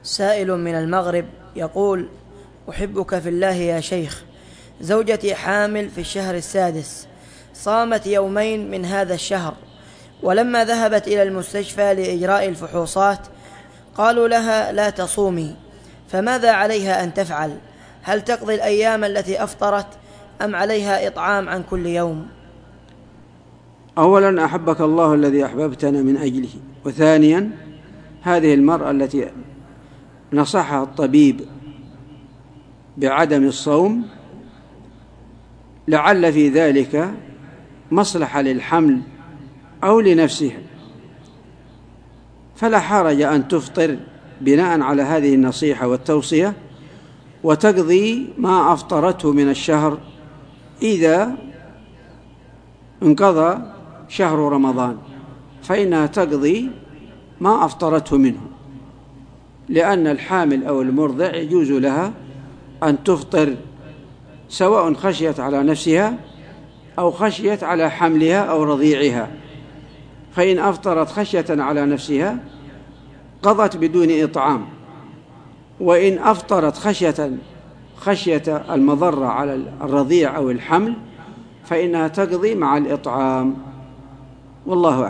سائل من المغرب يقول: أحبك في الله يا شيخ، زوجتي حامل في الشهر السادس، صامت يومين من هذا الشهر، ولما ذهبت إلى المستشفى لإجراء الفحوصات قالوا لها لا تصومي، فماذا عليها أن تفعل؟ هل تقضي الأيام التي أفطرت أم عليها إطعام عن كل يوم؟ أولا أحبك الله الذي أحببتنا من أجله، وثانيا هذه المرأة التي نصحها الطبيب بعدم الصوم لعل في ذلك مصلحة للحمل أو لنفسها، فلا حرج أن تفطر بناء على هذه النصيحة والتوصية، وتقضي ما أفطرته من الشهر إذا انقضى شهر رمضان، فإنها تقضي ما أفطرته منه، لأن الحامل أو المرضع يجوز لها أن تفطر سواء خشيت على نفسها أو خشيت على حملها أو رضيعها، فإن أفطرت خشية على نفسها قضت بدون إطعام، وإن أفطرت خشية المضرة على الرضيع أو الحمل فإنها تقضي مع الإطعام، والله أعلم.